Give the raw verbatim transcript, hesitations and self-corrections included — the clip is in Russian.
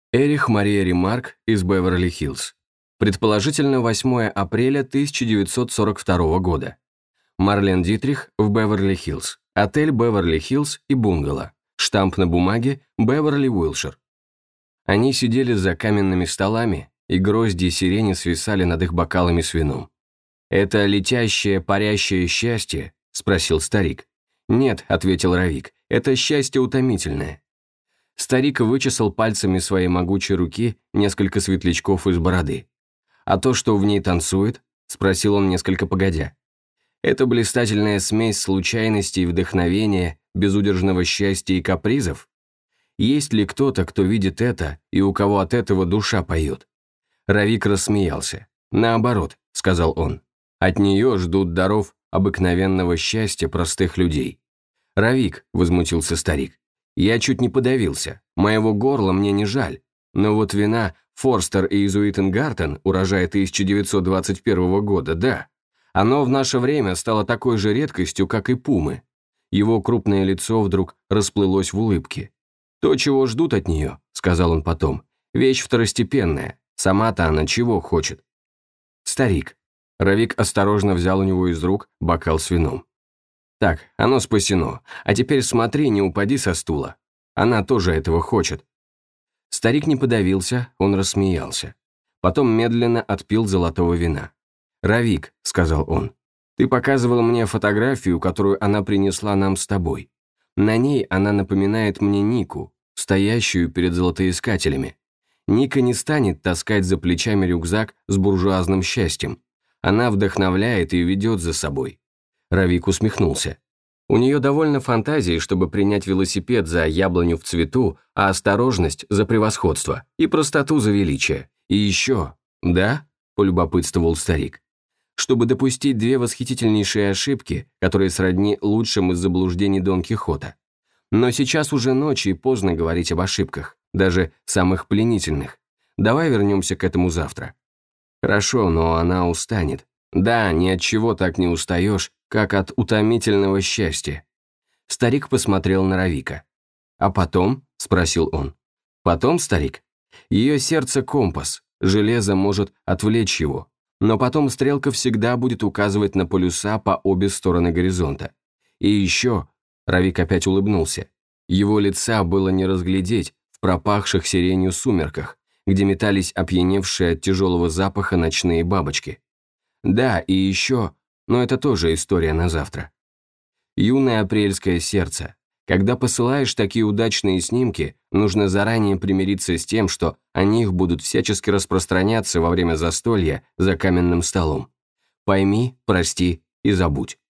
Эрих Мария Ремарк из Беверли-Хиллз. Предположительно, восьмое апреля тысяча девятьсот сорок второго года. Марлен Дитрих в Беверли-Хиллз. Отель Беверли-Хиллз и бунгало. Штамп на бумаге Беверли-Уилшир. Они сидели за каменными столами, и грозди сирени свисали над их бокалами с вином. «Это летящее, парящее счастье?» – спросил старик. «Нет», – ответил Равик, – «это счастье утомительное». Старик вычесал пальцами своей могучей руки несколько светлячков из бороды. «А то, что в ней танцует?» – спросил он несколько погодя. «Это блистательная смесь случайностей и вдохновения, безудержного счастья и капризов? Есть ли кто-то, кто видит это, и у кого от этого душа поет?» Равик рассмеялся. «Наоборот», – сказал он, – «от нее ждут даров обыкновенного счастья простых людей». «Равик», – возмутился старик, – «я чуть не подавился, моего горла мне не жаль, но вот вина Форстер и Изуитенгартен, урожая тысяча девятьсот двадцать первого года, да, оно в наше время стало такой же редкостью, как и пумы». Его крупное лицо вдруг расплылось в улыбке. «То, чего ждут от нее», – сказал он потом, – «вещь второстепенная, сама-то она чего хочет?» «Старик». Равик осторожно взял у него из рук бокал с вином. «Так, оно спасено, а теперь смотри, не упади со стула. Она тоже этого хочет». Старик не подавился, он рассмеялся. Потом медленно отпил золотого вина. «Равик», — сказал он, — «ты показывал мне фотографию, которую она принесла нам с тобой. На ней она напоминает мне Нику, стоящую перед золотоискателями. Ника не станет таскать за плечами рюкзак с буржуазным счастьем. Она вдохновляет и ведет за собой». Равик усмехнулся. «У нее довольно фантазии, чтобы принять велосипед за яблоню в цвету, а осторожность за превосходство и простоту за величие. И еще...» «Да?» – полюбопытствовал старик. «Чтобы допустить две восхитительнейшие ошибки, которые сродни лучшим из заблуждений Дон Кихота. Но сейчас уже ночь и поздно говорить об ошибках, даже самых пленительных. Давай вернемся к этому завтра». «Хорошо, но она устанет». «Да, ни от чего так не устаешь, как от утомительного счастья». Старик посмотрел на Равика. «А потом?» – спросил он. «Потом, старик? Ее сердце – компас, железо может отвлечь его, но потом стрелка всегда будет указывать на полюса по обе стороны горизонта. И еще...» – Равик опять улыбнулся. Его лица было не разглядеть в пропахших сиренью сумерках, где метались опьяневшие от тяжелого запаха ночные бабочки. «Да, и еще, но это тоже история на завтра. Юное апрельское сердце. Когда посылаешь такие удачные снимки, нужно заранее примириться с тем, что о них будут всячески распространяться во время застолья за каменным столом. Пойми, прости и забудь».